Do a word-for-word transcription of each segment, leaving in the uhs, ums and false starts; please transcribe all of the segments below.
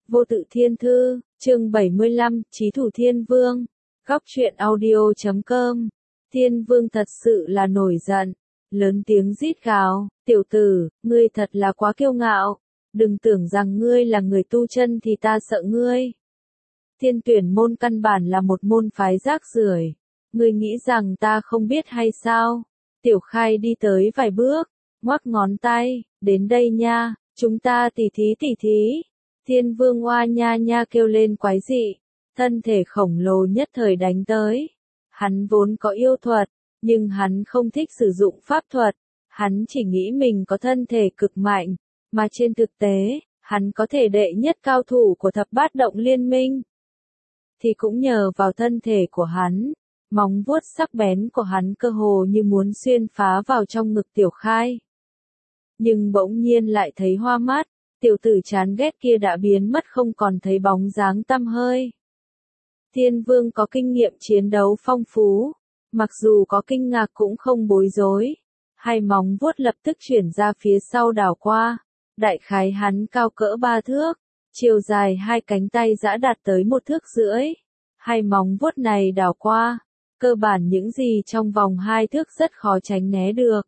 Vô tự thiên thư, chương bảy mươi lăm, Chí thủ thiên vương. Góc truyện audio chấm com. Thiên vương thật sự là nổi giận, lớn tiếng rít gào, tiểu tử, ngươi thật là quá kiêu ngạo, đừng tưởng rằng ngươi là người tu chân thì ta sợ ngươi. Thiên tuyển môn căn bản là một môn phái rác rưởi, ngươi nghĩ rằng ta không biết hay sao? Tiểu Khai đi tới vài bước, ngoắc ngón tay, đến đây nha, chúng ta tỉ thí tỉ thí. Thiên vương oa nha nha kêu lên quái dị, thân thể khổng lồ nhất thời đánh tới. Hắn vốn có yêu thuật, nhưng hắn không thích sử dụng pháp thuật, hắn chỉ nghĩ mình có thân thể cực mạnh, mà trên thực tế, hắn có thể đệ nhất cao thủ của thập bát động liên minh. Thì cũng nhờ vào thân thể của hắn, móng vuốt sắc bén của hắn cơ hồ như muốn xuyên phá vào trong ngực Tiểu Khai. Nhưng bỗng nhiên lại thấy hoa mắt, tiểu tử chán ghét kia đã biến mất không còn thấy bóng dáng tăm hơi. Thiên vương có kinh nghiệm chiến đấu phong phú, mặc dù có kinh ngạc cũng không bối rối. Hai móng vuốt lập tức chuyển ra phía sau đảo qua, đại khái hắn cao cỡ ba thước, chiều dài hai cánh tay giã đạt tới một thước rưỡi. Hai móng vuốt này đảo qua, cơ bản những gì trong vòng hai thước rất khó tránh né được.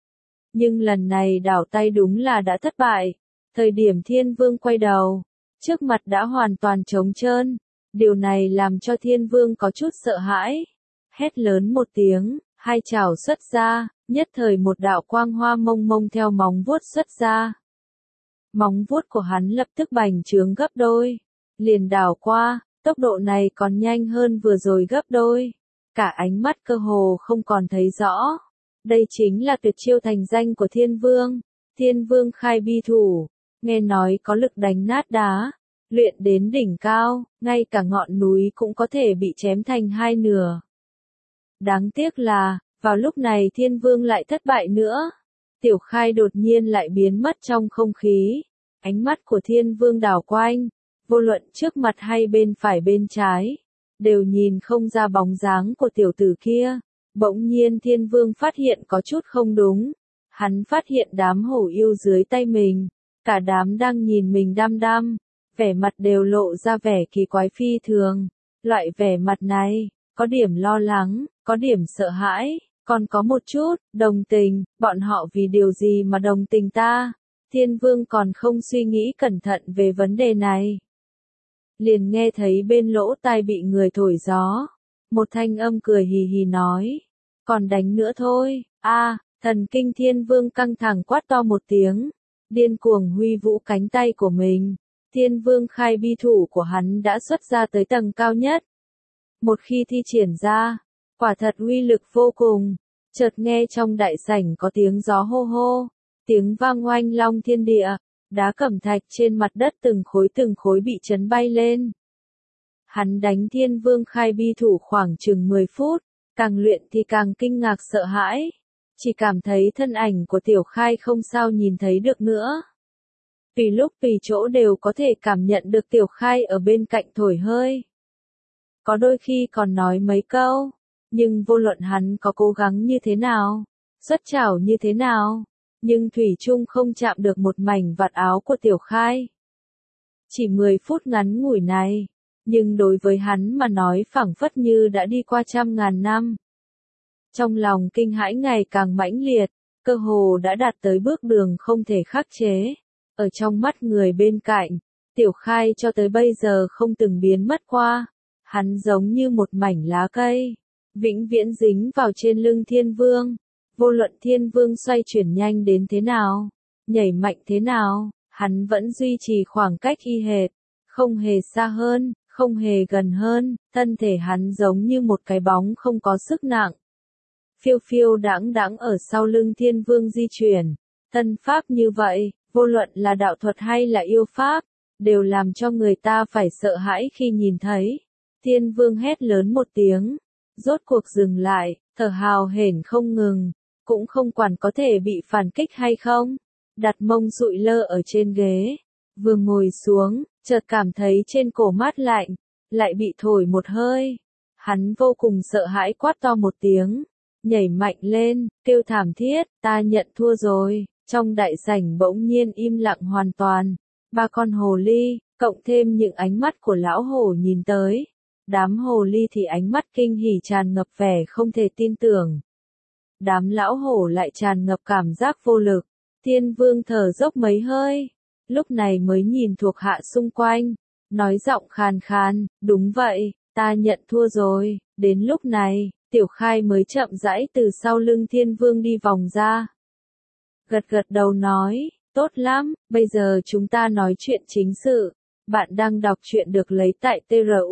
Nhưng lần này đảo tay đúng là đã thất bại. Thời điểm thiên vương quay đầu, trước mặt đã hoàn toàn trống trơn, điều này làm cho thiên vương có chút sợ hãi. Hét lớn một tiếng, hai chảo xuất ra, nhất thời một đạo quang hoa mông mông theo móng vuốt xuất ra. Móng vuốt của hắn lập tức bành trướng gấp đôi, liền đảo qua, tốc độ này còn nhanh hơn vừa rồi gấp đôi. Cả ánh mắt cơ hồ không còn thấy rõ. Đây chính là tuyệt chiêu thành danh của thiên vương. Thiên vương khai bi thủ, nghe nói có lực đánh nát đá, luyện đến đỉnh cao, ngay cả ngọn núi cũng có thể bị chém thành hai nửa. Đáng tiếc là, vào lúc này thiên vương lại thất bại nữa. Tiểu Khai đột nhiên lại biến mất trong không khí. Ánh mắt của thiên vương đảo quanh, vô luận trước mặt hay bên phải bên trái, đều nhìn không ra bóng dáng của tiểu tử kia. Bỗng nhiên thiên vương phát hiện có chút không đúng. Hắn phát hiện đám hổ yêu dưới tay mình, cả đám đang nhìn mình đăm đăm, vẻ mặt đều lộ ra vẻ kỳ quái phi thường. Loại vẻ mặt này, có điểm lo lắng, có điểm sợ hãi, còn có một chút, đồng tình, bọn họ vì điều gì mà đồng tình ta? Thiên vương còn không suy nghĩ cẩn thận về vấn đề này. Liền nghe thấy bên lỗ tai bị người thổi gió, một thanh âm cười hì hì nói, còn đánh nữa thôi, a. Thần kinh thiên vương căng thẳng quát to một tiếng, điên cuồng huy vũ cánh tay của mình. Thiên vương khai bi thủ của hắn đã xuất ra tới tầng cao nhất. Một khi thi triển ra, quả thật uy lực vô cùng. Chợt nghe trong đại sảnh có tiếng gió hô hô, tiếng vang oanh long thiên địa, đá cẩm thạch trên mặt đất từng khối từng khối bị chấn bay lên. Hắn đánh thiên vương khai bi thủ khoảng chừng mười phút, càng luyện thì càng kinh ngạc sợ hãi. Chỉ cảm thấy thân ảnh của Tiểu Khai không sao nhìn thấy được nữa. Tùy lúc tùy chỗ đều có thể cảm nhận được Tiểu Khai ở bên cạnh thổi hơi. Có đôi khi còn nói mấy câu, nhưng vô luận hắn có cố gắng như thế nào, xuất chảo như thế nào, nhưng thủy chung không chạm được một mảnh vạt áo của Tiểu Khai. Chỉ mười phút ngắn ngủi này, nhưng đối với hắn mà nói phảng phất như đã đi qua trăm ngàn năm. Trong lòng kinh hãi ngày càng mãnh liệt, cơ hồ đã đạt tới bước đường không thể khắc chế. Ở trong mắt người bên cạnh, Tiểu Khai cho tới bây giờ không từng biến mất qua. Hắn giống như một mảnh lá cây, vĩnh viễn dính vào trên lưng thiên vương. Vô luận thiên vương xoay chuyển nhanh đến thế nào, nhảy mạnh thế nào, hắn vẫn duy trì khoảng cách y hệt, không hề xa hơn, không hề gần hơn. Thân thể hắn giống như một cái bóng không có sức nặng, phiêu phiêu đãng đãng ở sau lưng thiên vương di chuyển. Thân pháp như vậy, vô luận là đạo thuật hay là yêu pháp, đều làm cho người ta phải sợ hãi khi nhìn thấy. Thiên vương hét lớn một tiếng, rốt cuộc dừng lại, thở hào hển không ngừng, cũng không quản có thể bị phản kích hay không. Đặt mông dụi lơ ở trên ghế, vừa ngồi xuống, chợt cảm thấy trên cổ mát lạnh, lại bị thổi một hơi. Hắn vô cùng sợ hãi quát to một tiếng, nhảy mạnh lên, kêu thảm thiết, ta nhận thua rồi. Trong đại sảnh bỗng nhiên im lặng hoàn toàn, ba con hồ ly, cộng thêm những ánh mắt của lão hổ nhìn tới. Đám hồ ly thì ánh mắt kinh hỉ tràn ngập vẻ không thể tin tưởng. Đám lão hổ lại tràn ngập cảm giác vô lực. Thiên Vương thở dốc mấy hơi, lúc này mới nhìn thuộc hạ xung quanh, nói giọng khàn khàn, đúng vậy, ta nhận thua rồi. Đến lúc này, Tiểu Khai mới chậm rãi từ sau lưng Thiên Vương đi vòng ra. Gật gật đầu nói, tốt lắm, bây giờ chúng ta nói chuyện chính sự. Bạn đang đọc truyện được lấy tại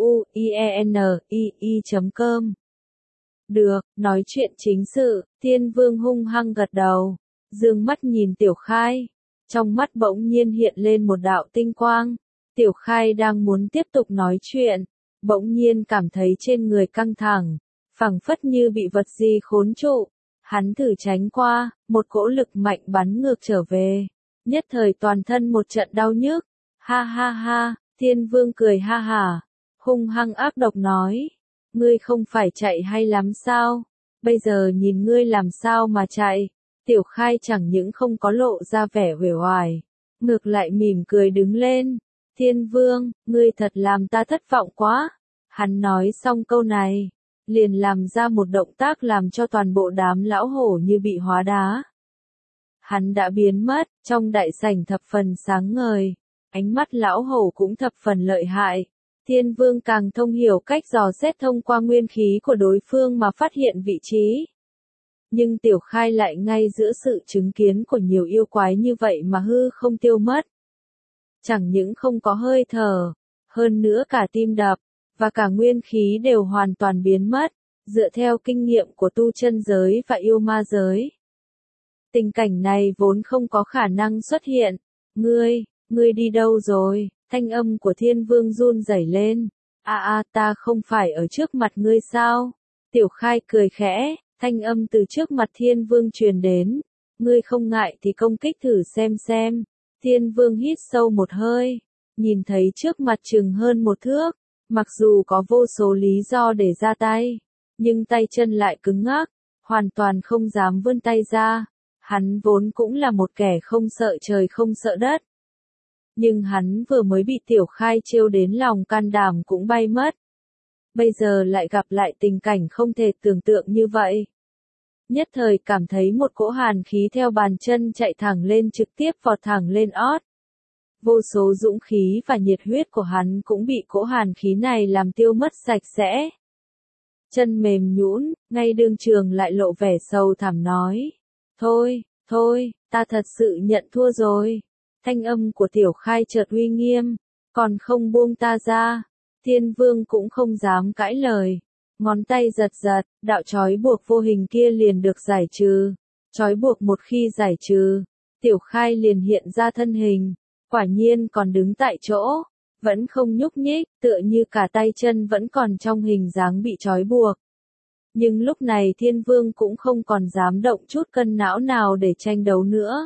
truyenii chấm com. Được, nói chuyện chính sự. Thiên Vương hung hăng gật đầu, dương mắt nhìn Tiểu Khai. Trong mắt bỗng nhiên hiện lên một đạo tinh quang. Tiểu Khai đang muốn tiếp tục nói chuyện, bỗng nhiên cảm thấy trên người căng thẳng, phảng phất như bị vật gì khốn trụ. Hắn thử tránh qua, một cỗ lực mạnh bắn ngược trở về. Nhất thời toàn thân một trận đau nhức. Ha ha ha, Thiên Vương cười ha hả, hung hăng ác độc nói. Ngươi không phải chạy hay lắm sao? Bây giờ nhìn ngươi làm sao mà chạy? Tiểu Khai chẳng những không có lộ ra vẻ uể oải, ngược lại mỉm cười đứng lên. Thiên Vương, ngươi thật làm ta thất vọng quá. Hắn nói xong câu này, liền làm ra một động tác làm cho toàn bộ đám lão hổ như bị hóa đá. Hắn đã biến mất, trong đại sảnh thập phần sáng ngời, ánh mắt lão hổ cũng thập phần lợi hại. Thiên Vương càng thông hiểu cách dò xét thông qua nguyên khí của đối phương mà phát hiện vị trí. Nhưng Tiểu Khai lại ngay giữa sự chứng kiến của nhiều yêu quái như vậy mà hư không tiêu mất. Chẳng những không có hơi thở, hơn nữa cả tim đập, và cả nguyên khí đều hoàn toàn biến mất, dựa theo kinh nghiệm của tu chân giới và yêu ma giới. Tình cảnh này vốn không có khả năng xuất hiện. Ngươi, ngươi đi đâu rồi? Thanh âm của Thiên Vương run rẩy lên. A a, ta không phải ở trước mặt ngươi sao? Tiểu Khai cười khẽ, thanh âm từ trước mặt Thiên Vương truyền đến. Ngươi không ngại thì công kích thử xem xem. Thiên Vương hít sâu một hơi, nhìn thấy trước mặt chừng hơn một thước, mặc dù có vô số lý do để ra tay, nhưng tay chân lại cứng ngắc, hoàn toàn không dám vươn tay ra. Hắn vốn cũng là một kẻ không sợ trời không sợ đất. Nhưng hắn vừa mới bị Tiểu Khai trêu đến lòng can đảm cũng bay mất. Bây giờ lại gặp lại tình cảnh không thể tưởng tượng như vậy. Nhất thời cảm thấy một cỗ hàn khí theo bàn chân chạy thẳng lên trực tiếp vọt thẳng lên ót. Vô số dũng khí và nhiệt huyết của hắn cũng bị cỗ hàn khí này làm tiêu mất sạch sẽ. Chân mềm nhũn, ngay đương trường lại lộ vẻ sầu thảm nói. Thôi, thôi, ta thật sự nhận thua rồi. Thanh âm của Tiểu Khai chợt uy nghiêm, còn không buông ta ra. Thiên Vương cũng không dám cãi lời. Ngón tay giật giật, đạo trói buộc vô hình kia liền được giải trừ. Trói buộc một khi giải trừ, Tiểu Khai liền hiện ra thân hình, quả nhiên còn đứng tại chỗ, vẫn không nhúc nhích, tựa như cả tay chân vẫn còn trong hình dáng bị trói buộc. Nhưng lúc này Thiên Vương cũng không còn dám động chút cân não nào để tranh đấu nữa.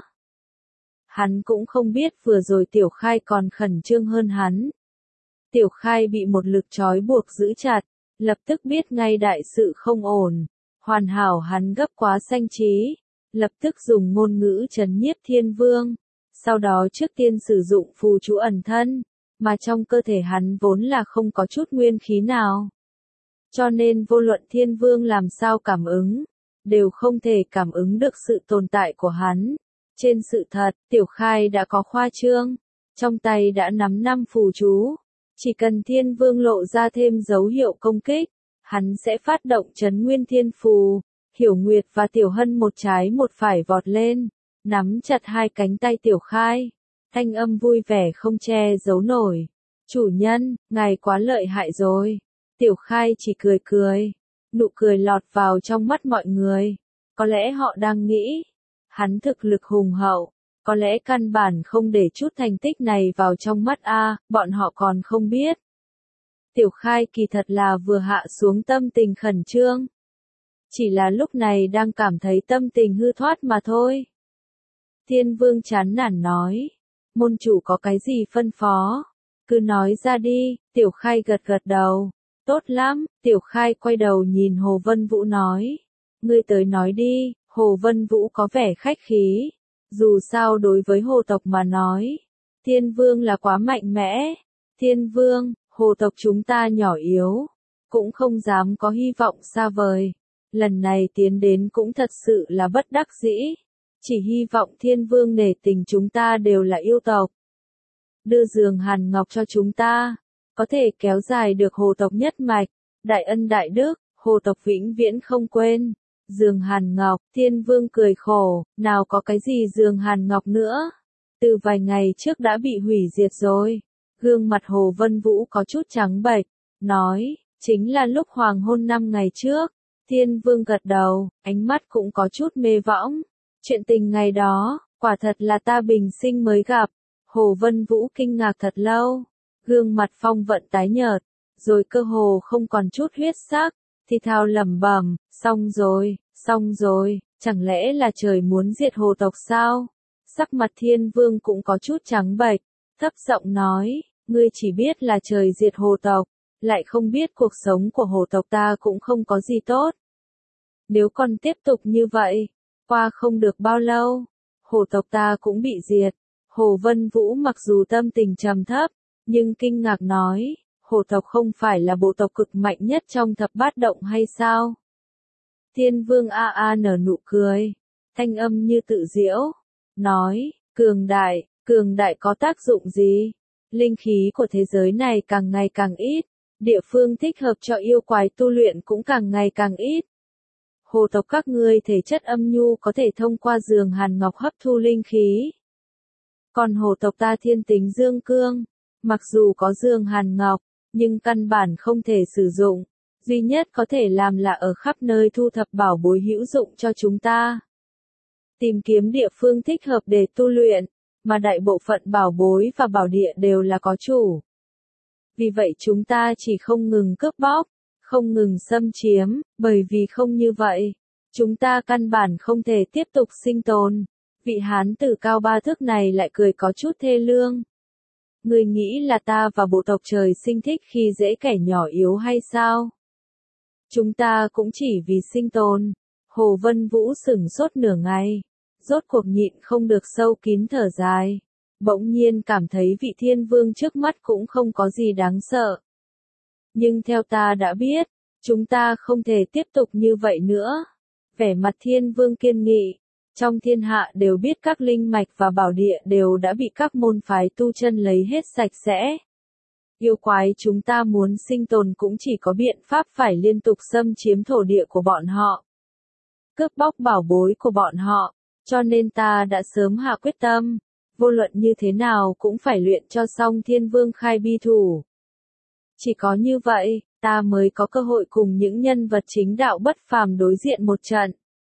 Hắn cũng không biết vừa rồi Tiểu Khai còn khẩn trương hơn hắn. Tiểu Khai bị một lực trói buộc giữ chặt, lập tức biết ngay đại sự không ổn. Hoàn hảo hắn gấp quá sanh trí, lập tức dùng ngôn ngữ trấn nhiếp Thiên Vương. Sau đó trước tiên sử dụng phù chú ẩn thân, mà trong cơ thể hắn vốn là không có chút nguyên khí nào. Cho nên vô luận Thiên Vương làm sao cảm ứng, đều không thể cảm ứng được sự tồn tại của hắn. Trên sự thật, Tiểu Khai đã có khoa trương, trong tay đã nắm năm phù chú. Chỉ cần Thiên Vương lộ ra thêm dấu hiệu công kích, hắn sẽ phát động trấn nguyên thiên phù. Hiểu Nguyệt và Tiểu Hân một trái một phải vọt lên, nắm chặt hai cánh tay Tiểu Khai. Thanh âm vui vẻ không che giấu nổi. Chủ nhân, ngài quá lợi hại rồi. Tiểu Khai chỉ cười cười. Nụ cười lọt vào trong mắt mọi người. Có lẽ họ đang nghĩ, hắn thực lực hùng hậu. Có lẽ căn bản không để chút thành tích này vào trong mắt a, bọn họ còn không biết. Tiểu Khai kỳ thật là vừa hạ xuống tâm tình khẩn trương. Chỉ là lúc này đang cảm thấy tâm tình hư thoát mà thôi. Thiên Vương chán nản nói. Môn chủ có cái gì phân phó? Cứ nói ra đi. Tiểu Khai gật gật đầu. Tốt lắm. Tiểu Khai quay đầu nhìn Hồ Vân Vũ nói. Ngươi tới nói đi. Hồ Vân Vũ có vẻ khách khí. Dù sao đối với hồ tộc mà nói, Thiên vương là quá mạnh mẽ. Thiên vương, hồ tộc chúng ta nhỏ yếu, cũng không dám có hy vọng xa vời. Lần này tiến đến cũng thật sự là bất đắc dĩ. Chỉ hy vọng thiên vương nể tình chúng ta đều là yêu tộc. Đưa giường hàn ngọc cho chúng ta, có thể kéo dài được hồ tộc nhất mạch, đại ân đại đức, hồ tộc vĩnh viễn không quên. Giường hàn ngọc, thiên vương cười khổ, nào có cái gì giường hàn ngọc nữa. Từ vài ngày trước đã bị hủy diệt rồi. Gương mặt Hồ Vân Vũ có chút trắng bệch, nói, chính là lúc hoàng hôn năm ngày trước. Thiên vương gật đầu, ánh mắt cũng có chút mê võng. Chuyện tình ngày đó, quả thật là ta bình sinh mới gặp. Hồ Vân Vũ kinh ngạc thật lâu, gương mặt phong vận tái nhợt, rồi cơ hồ không còn chút huyết sắc, thì thào lẩm bẩm, xong rồi, xong rồi, chẳng lẽ là trời muốn diệt hồ tộc sao? Sắc mặt thiên vương cũng có chút trắng bệch, thấp giọng nói, ngươi chỉ biết là trời diệt hồ tộc, lại không biết cuộc sống của hồ tộc ta cũng không có gì tốt. Nếu còn tiếp tục như vậy, qua không được bao lâu, hồ tộc ta cũng bị diệt. Hồ Vân Vũ mặc dù tâm tình trầm thấp, nhưng kinh ngạc nói, hồ tộc không phải là bộ tộc cực mạnh nhất trong thập bát động hay sao? Thiên vương a a nở nụ cười, thanh âm như tự diễu, nói, cường đại, cường đại có tác dụng gì? Linh khí của thế giới này càng ngày càng ít, địa phương thích hợp cho yêu quái tu luyện cũng càng ngày càng ít. Hồ tộc các ngươi thể chất âm nhu có thể thông qua giường hàn ngọc hấp thu linh khí. Còn hồ tộc ta thiên tính dương cương, mặc dù có giường hàn ngọc, nhưng căn bản không thể sử dụng, duy nhất có thể làm là ở khắp nơi thu thập bảo bối hữu dụng cho chúng ta. Tìm kiếm địa phương thích hợp để tu luyện, mà đại bộ phận bảo bối và bảo địa đều là có chủ. Vì vậy chúng ta chỉ không ngừng cướp bóc, không ngừng xâm chiếm, bởi vì không như vậy, chúng ta căn bản không thể tiếp tục sinh tồn. Vị hán tử cao ba thước này lại cười có chút thê lương. Ngươi nghĩ là ta và bộ tộc trời sinh thích khi dễ kẻ nhỏ yếu hay sao? Chúng ta cũng chỉ vì sinh tồn. Hồ Vân Vũ sửng sốt nửa ngày, rốt cuộc nhịn không được sâu kín thở dài. Bỗng nhiên cảm thấy vị thiên vương trước mắt cũng không có gì đáng sợ. Nhưng theo ta đã biết, chúng ta không thể tiếp tục như vậy nữa. Vẻ mặt thiên vương kiên nghị. Trong thiên hạ đều biết các linh mạch và bảo địa đều đã bị các môn phái tu chân lấy hết sạch sẽ. Yêu quái chúng ta muốn sinh tồn cũng chỉ có biện pháp phải liên tục xâm chiếm thổ địa của bọn họ, cướp bóc bảo bối của bọn họ, cho nên ta đã sớm hạ quyết tâm, vô luận như thế nào cũng phải luyện cho xong thiên vương khai bi thủ. Chỉ có như vậy, ta mới có cơ hội cùng những nhân vật chính đạo bất phàm đối diện một trận.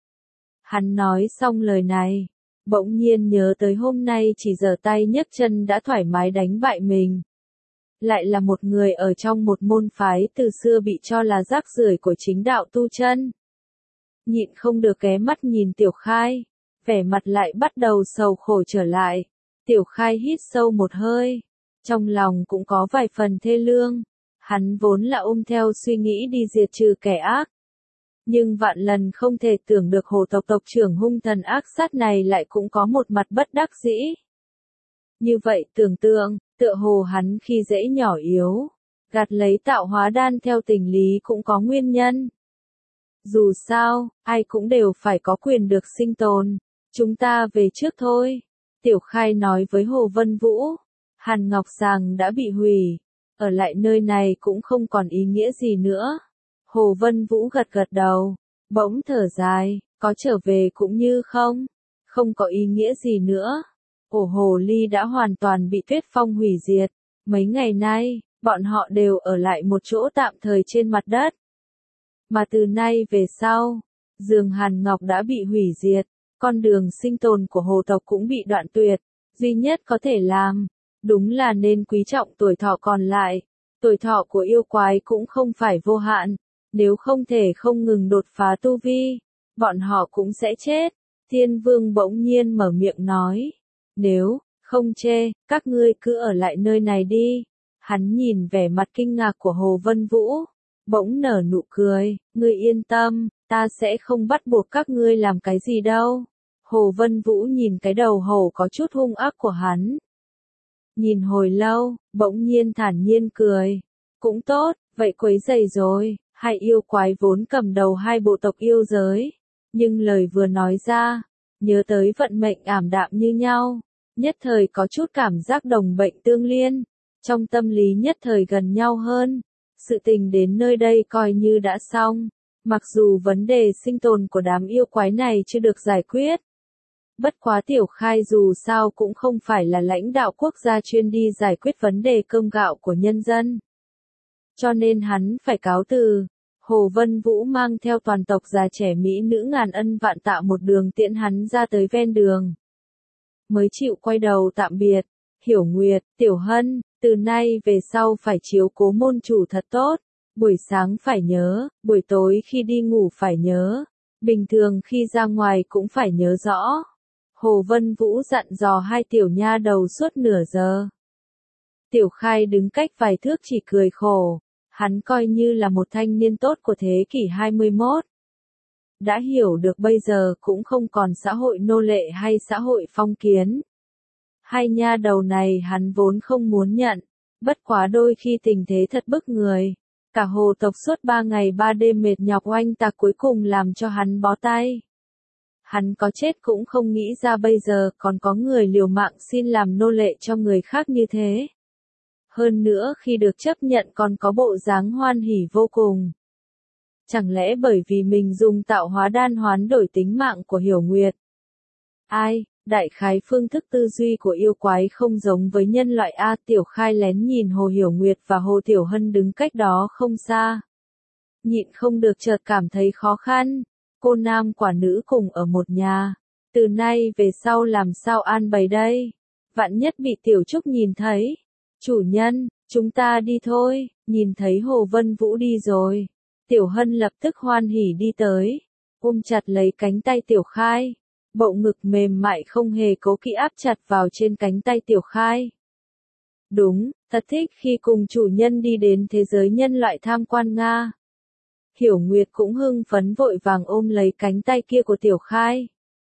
Hắn nói xong lời này, bỗng nhiên nhớ tới hôm nay chỉ giở tay nhấc chân đã thoải mái đánh bại mình. Lại là một người ở trong một môn phái từ xưa bị cho là rác rưởi của chính đạo tu chân. Nhịn không được ghé mắt nhìn Tiểu Khai, vẻ mặt lại bắt đầu sầu khổ trở lại. Tiểu Khai hít sâu một hơi, trong lòng cũng có vài phần thê lương. Hắn vốn là ôm theo suy nghĩ đi diệt trừ kẻ ác. Nhưng vạn lần không thể tưởng được hồ tộc tộc trưởng hung thần ác sát này lại cũng có một mặt bất đắc dĩ. Như vậy tưởng tượng, tựa hồ hắn khi dễ nhỏ yếu, gạt lấy tạo hóa đan theo tình lý cũng có nguyên nhân. Dù sao, ai cũng đều phải có quyền được sinh tồn, chúng ta về trước thôi. Tiểu Khai nói với Hồ Vân Vũ, Hàn Ngọc Sàng đã bị hủy, ở lại nơi này cũng không còn ý nghĩa gì nữa. Hồ Vân Vũ gật gật đầu, bỗng thở dài, có trở về cũng như không, không có ý nghĩa gì nữa. Ổ hồ ly đã hoàn toàn bị Tuyết Phong hủy diệt, mấy ngày nay, bọn họ đều ở lại một chỗ tạm thời trên mặt đất. Mà từ nay về sau, giường Hàn Ngọc đã bị hủy diệt, con đường sinh tồn của hồ tộc cũng bị đoạn tuyệt, duy nhất có thể làm, đúng là nên quý trọng tuổi thọ còn lại. Tuổi thọ của yêu quái cũng không phải vô hạn. Nếu không thể không ngừng đột phá tu vi, bọn họ cũng sẽ chết. Thiên vương bỗng nhiên mở miệng nói, nếu không chê, các ngươi cứ ở lại nơi này đi. Hắn nhìn vẻ mặt kinh ngạc của Hồ Vân Vũ, bỗng nở nụ cười, ngươi yên tâm, ta sẽ không bắt buộc các ngươi làm cái gì đâu. Hồ Vân Vũ nhìn cái đầu hổ có chút hung ác của hắn. nhìn hồi lâu, bỗng nhiên thản nhiên cười. Cũng tốt, vậy quấy rầy rồi, hai yêu quái vốn cầm đầu hai bộ tộc yêu giới. Nhưng lời vừa nói ra, nhớ tới vận mệnh ảm đạm như nhau, nhất thời có chút cảm giác đồng bệnh tương liên, trong tâm lý nhất thời gần nhau hơn. Sự tình đến nơi đây coi như đã xong, mặc dù vấn đề sinh tồn của đám yêu quái này chưa được giải quyết. Bất quá Tiểu Khai dù sao cũng không phải là lãnh đạo quốc gia chuyên đi giải quyết vấn đề cơm gạo của nhân dân. Cho nên hắn phải cáo từ. Hồ Vân Vũ mang theo toàn tộc già trẻ mỹ nữ ngàn ân vạn tạ một đường tiễn hắn ra tới ven đường. Mới chịu quay đầu tạm biệt. Hiểu Nguyệt, Tiểu Hân, từ nay về sau phải chiếu cố môn chủ thật tốt. Buổi sáng phải nhớ, buổi tối khi đi ngủ phải nhớ. Bình thường khi ra ngoài cũng phải nhớ rõ. Hồ Vân Vũ dặn dò hai tiểu nha đầu suốt nửa giờ. Tiểu Khai đứng cách vài thước chỉ cười khổ. Hắn coi như là một thanh niên tốt của thế kỷ hai mươi mốt. Đã hiểu được bây giờ cũng không còn xã hội nô lệ hay xã hội phong kiến. Hai nha đầu này hắn vốn không muốn nhận, bất quá đôi khi tình thế thật bức người. Cả hồ tộc suốt ba ngày ba đêm mệt nhọc oanh tạc cuối cùng làm cho hắn bó tay. Hắn có chết cũng không nghĩ ra bây giờ còn có người liều mạng xin làm nô lệ cho người khác như thế. Hơn nữa khi được chấp nhận còn có bộ dáng hoan hỉ vô cùng. Chẳng lẽ bởi vì mình dùng tạo hóa đan hoán đổi tính mạng của Hiểu Nguyệt? Ai, đại khái phương thức tư duy của yêu quái không giống với nhân loại A. Tiểu Khai lén nhìn Hồ Hiểu Nguyệt và Hồ Tiểu Hân đứng cách đó không xa. Nhịn không được chợt cảm thấy khó khăn. Cô nam quả nữ cùng ở một nhà. Từ nay về sau làm sao an bày đây? Vạn nhất bị Tiểu Trúc nhìn thấy. Chủ nhân, chúng ta đi thôi. Nhìn thấy Hồ Vân Vũ đi rồi. Tiểu Hân lập tức hoan hỉ đi tới. Ôm chặt lấy cánh tay Tiểu Khai. Bộ ngực mềm mại không hề cố kỵ áp chặt vào trên cánh tay Tiểu Khai. Đúng, thật thích khi cùng chủ nhân đi đến thế giới nhân loại tham quan Nga. Hiểu Nguyệt cũng hưng phấn vội vàng ôm lấy cánh tay kia của Tiểu Khai.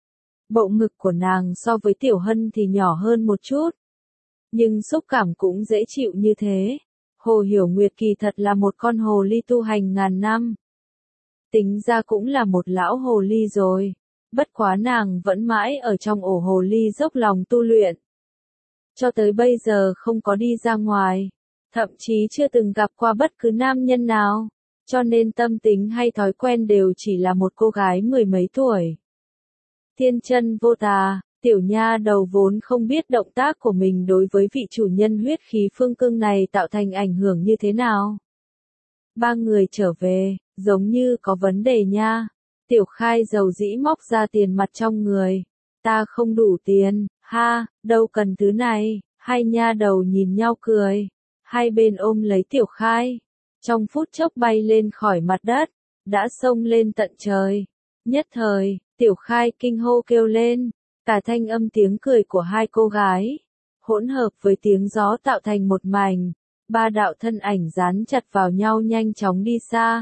Bộ ngực của nàng so với Tiểu Hân thì nhỏ hơn một chút. Nhưng xúc cảm cũng dễ chịu như thế. Hồ Hiểu Nguyệt kỳ thật là một con hồ ly tu hành ngàn năm. Tính ra cũng là một lão hồ ly rồi. Bất quá nàng vẫn mãi ở trong ổ hồ ly dốc lòng tu luyện. Cho tới bây giờ không có đi ra ngoài. Thậm chí chưa từng gặp qua bất cứ nam nhân nào. Cho nên tâm tính hay thói quen đều chỉ là một cô gái mười mấy tuổi. Thiên chân vô tà, tiểu nha đầu vốn không biết động tác của mình đối với vị chủ nhân huyết khí phương cương này tạo thành ảnh hưởng như thế nào. Ba người trở về, giống như có vấn đề nha. Tiểu Khai dầu dĩ móc ra tiền mặt trong người. Ta không đủ tiền, ha, đâu cần thứ này. Hai nha đầu nhìn nhau cười. Hai bên ôm lấy Tiểu Khai. Trong phút chốc bay lên khỏi mặt đất. Đã xông lên tận trời. Nhất thời, Tiểu Khai kinh hô kêu lên. Cả thanh âm tiếng cười của hai cô gái. Hỗn hợp với tiếng gió tạo thành một mảnh. Ba đạo thân ảnh dán chặt vào nhau nhanh chóng đi xa.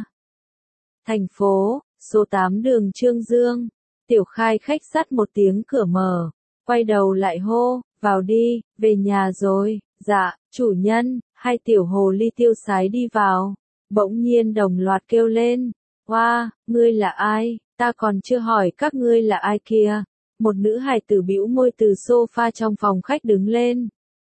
Thành phố, số tám đường Trương Dương. Tiểu Khai khách sắt một tiếng cửa mở. Quay đầu lại hô, vào đi, về nhà rồi. Dạ, chủ nhân. Hai tiểu hồ ly tiêu sái đi vào. Bỗng nhiên đồng loạt kêu lên. Hoa, wow, ngươi là ai? Ta còn chưa hỏi các ngươi là ai kia. Một nữ hài tử bĩu môi từ sofa trong phòng khách đứng lên.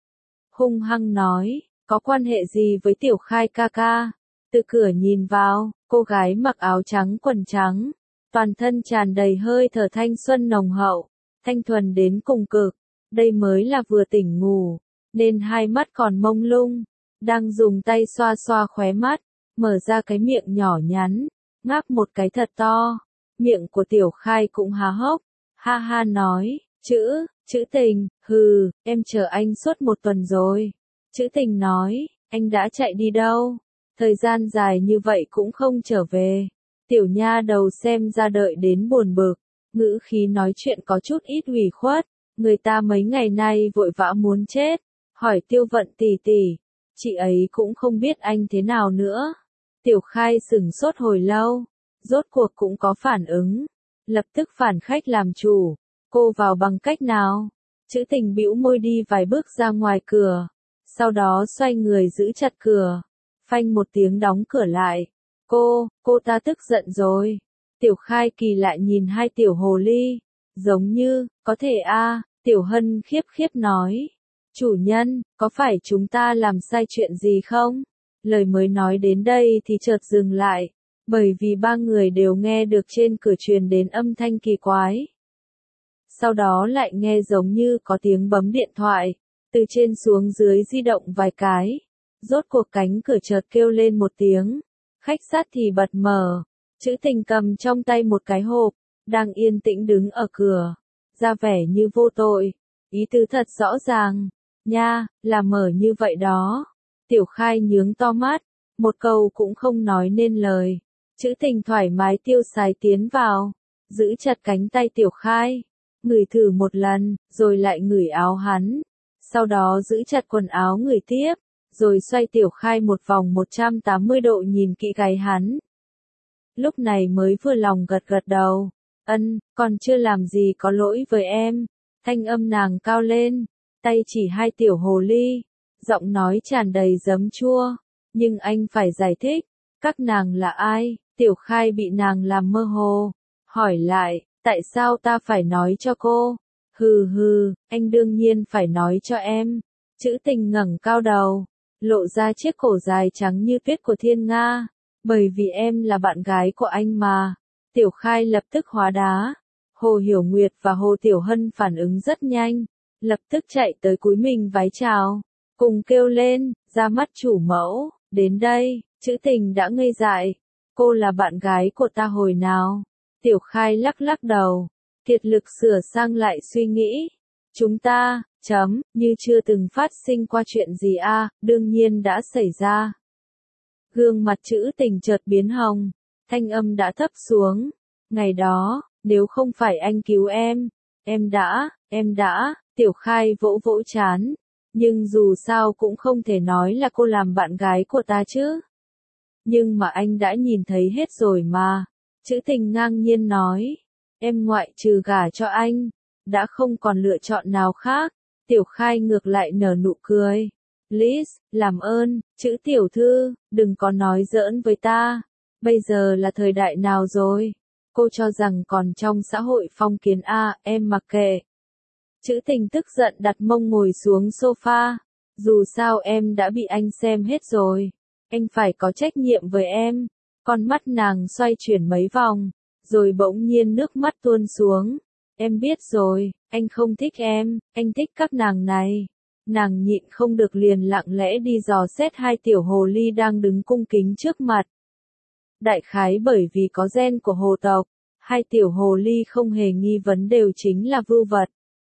Hung hăng nói, có quan hệ gì với Tiểu Khai ca ca? Từ cửa nhìn vào, cô gái mặc áo trắng quần trắng. Toàn thân tràn đầy hơi thở thanh xuân nồng hậu. Thanh thuần đến cùng cực. Đây mới là vừa tỉnh ngủ. Nên hai mắt còn mông lung. Đang dùng tay xoa xoa khóe mắt. Mở ra cái miệng nhỏ nhắn. Ngáp một cái thật to. Miệng của Tiểu Khai cũng há hốc. Ha ha nói, chữ, chữ tình, hừ, em chờ anh suốt một tuần rồi. Chữ tình nói, anh đã chạy đi đâu? Thời gian dài như vậy cũng không trở về. Tiểu nha đầu xem ra đợi đến buồn bực. Ngữ khí nói chuyện có chút ít ủy khuất. Người ta mấy ngày nay vội vã muốn chết. Hỏi Tiêu Vận tỷ tỷ. Chị ấy cũng không biết anh thế nào nữa. Tiểu Khai sửng sốt hồi lâu. Rốt cuộc cũng có phản ứng. Lập tức phản khách làm chủ. Cô vào bằng cách nào? Trữ tình bĩu môi đi vài bước ra ngoài cửa. Sau đó xoay người giữ chặt cửa. Phanh một tiếng đóng cửa lại. Cô, cô ta tức giận rồi. Tiểu Khai kỳ lại nhìn hai tiểu hồ ly. Giống như, có thể a Tiểu Hân khiếp khiếp nói. Chủ nhân, có phải chúng ta làm sai chuyện gì không? Lời mới nói đến đây thì chợt dừng lại. Bởi vì ba người đều nghe được trên cửa truyền đến âm thanh kỳ quái. Sau đó lại nghe giống như có tiếng bấm điện thoại. Từ trên xuống dưới di động vài cái. Rốt cuộc cánh cửa chợt kêu lên một tiếng. Khách sát thì bật mở. Trữ tình cầm trong tay một cái hộp. Đang yên tĩnh đứng ở cửa. Ra vẻ như vô tội. Ý tứ thật rõ ràng. Nha, là mở như vậy đó. Tiểu Khai nhướng to mắt. Một câu cũng không nói nên lời. Trữ tình thoải mái tiêu sái tiến vào. Giữ chặt cánh tay Tiểu Khai. Ngửi thử một lần, rồi lại ngửi áo hắn. Sau đó giữ chặt quần áo người tiếp. Rồi xoay Tiểu Khai một vòng một trăm tám mươi độ nhìn kỹ gáy hắn. Lúc này mới vừa lòng gật gật đầu. Ân, còn chưa làm gì có lỗi với em. Thanh âm nàng cao lên. Tay chỉ hai tiểu hồ ly. Giọng nói tràn đầy giấm chua. Nhưng anh phải giải thích. Các nàng là ai? Tiểu Khai bị nàng làm mơ hồ. Hỏi lại, tại sao ta phải nói cho cô? Hừ hừ, anh đương nhiên phải nói cho em. Trữ tình ngẩng cao đầu. Lộ ra chiếc cổ dài trắng như tuyết của thiên nga. Bởi vì em là bạn gái của anh mà. Tiểu Khai lập tức hóa đá. Hồ Hiểu Nguyệt và Hồ Tiểu Hân phản ứng rất nhanh. Lập tức chạy tới cúi mình vái chào. Cùng kêu lên, ra mắt chủ mẫu. Đến đây, Trữ tình đã ngây dại. Cô là bạn gái của ta hồi nào? Tiểu Khai lắc lắc đầu. Kiệt lực sửa sang lại suy nghĩ. Chúng ta, chấm, như chưa từng phát sinh qua chuyện gì a đương nhiên đã xảy ra. Gương mặt Trữ tình chợt biến hồng. Thanh âm đã thấp xuống. Ngày đó, nếu không phải anh cứu em, em đã, em đã, Tiểu Khai vỗ vỗ chán. Nhưng dù sao cũng không thể nói là cô làm bạn gái của ta chứ. Nhưng mà anh đã nhìn thấy hết rồi mà. Trữ tình ngang nhiên nói. Em ngoại trừ gả cho anh, đã không còn lựa chọn nào khác. Tiểu Khai ngược lại nở nụ cười. Liz, làm ơn, Trữ tiểu thư, đừng có nói giỡn với ta. Bây giờ là thời đại nào rồi? Cô cho rằng còn trong xã hội phong kiến a, em mặc kệ. Trữ tình tức giận đặt mông ngồi xuống sofa. Dù sao em đã bị anh xem hết rồi. Anh phải có trách nhiệm với em. Con mắt nàng xoay chuyển mấy vòng. Rồi bỗng nhiên nước mắt tuôn xuống. Em biết rồi, anh không thích em, anh thích các nàng này. Nàng nhịn không được liền lặng lẽ đi dò xét hai tiểu hồ ly đang đứng cung kính trước mặt. Đại khái bởi vì có gen của hồ tộc, hai tiểu hồ ly không hề nghi vấn đều chính là vưu vật.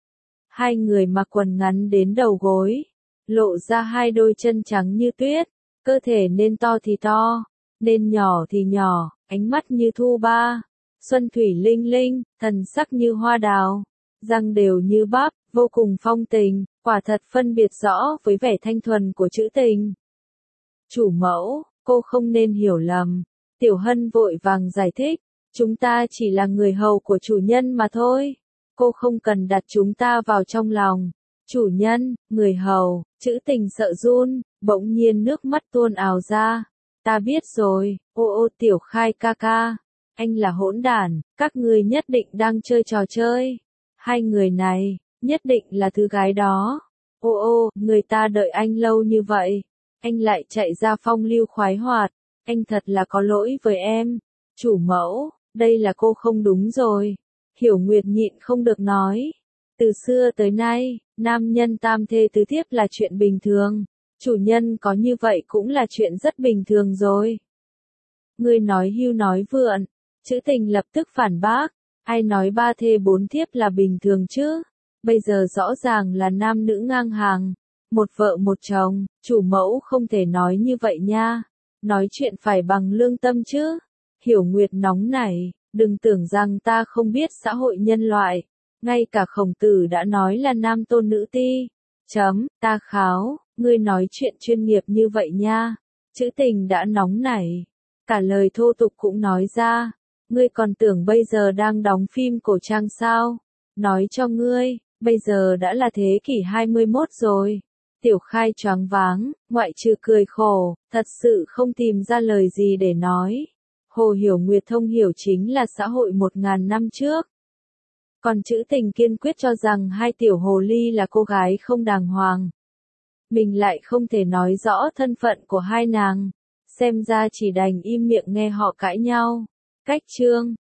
Hai người mặc quần ngắn đến đầu gối, lộ ra hai đôi chân trắng như tuyết, cơ thể nên to thì to, nên nhỏ thì nhỏ, ánh mắt như thu ba, xuân thủy linh linh, thần sắc như hoa đào, răng đều như bắp, vô cùng phong tình, quả thật phân biệt rõ với vẻ thanh thuần của Trữ tình. Chủ mẫu, cô không nên hiểu lầm. Tiểu Hân vội vàng giải thích, chúng ta chỉ là người hầu của chủ nhân mà thôi. Cô không cần đặt chúng ta vào trong lòng. Chủ nhân, người hầu, Trữ tình sợ run, bỗng nhiên nước mắt tuôn ào ra. Ta biết rồi, ô ô Tiểu Khai ca ca. Anh là hỗn đản, các ngươi nhất định đang chơi trò chơi. Hai người này, nhất định là thứ gái đó. Ô ô, người ta đợi anh lâu như vậy. Anh lại chạy ra phong lưu khoái hoạt. Anh thật là có lỗi với em. Chủ mẫu, đây là cô không đúng rồi. Hiểu Nguyệt nhịn không được nói. Từ xưa tới nay, nam nhân tam thê tứ thiếp là chuyện bình thường. Chủ nhân có như vậy cũng là chuyện rất bình thường rồi. Ngươi nói hưu nói vượn. Trữ tình lập tức phản bác. Ai nói ba thê bốn thiếp là bình thường chứ? Bây giờ rõ ràng là nam nữ ngang hàng. Một vợ một chồng, chủ mẫu không thể nói như vậy nha. Nói chuyện phải bằng lương tâm chứ. Hiểu Nguyệt nóng nảy, đừng tưởng rằng ta không biết xã hội nhân loại. Ngay cả Khổng Tử đã nói là nam tôn nữ ti. Chấm, ta kháo, ngươi nói chuyện chuyên nghiệp như vậy nha. Trữ tình đã nóng nảy. Cả lời thô tục cũng nói ra. Ngươi còn tưởng bây giờ đang đóng phim cổ trang sao? Nói cho ngươi, Bây giờ đã là thế kỷ hai mươi mốt rồi. Tiểu Khai choáng váng, ngoại trừ cười khổ, thật sự không tìm ra lời gì để nói. Hồ Hiểu Nguyệt thông hiểu chính là xã hội một ngàn năm trước. Còn chữ tình kiên quyết cho rằng hai tiểu hồ ly là cô gái không đàng hoàng. Mình lại không thể nói rõ thân phận của hai nàng. Xem ra chỉ đành im miệng nghe họ cãi nhau. Cách chương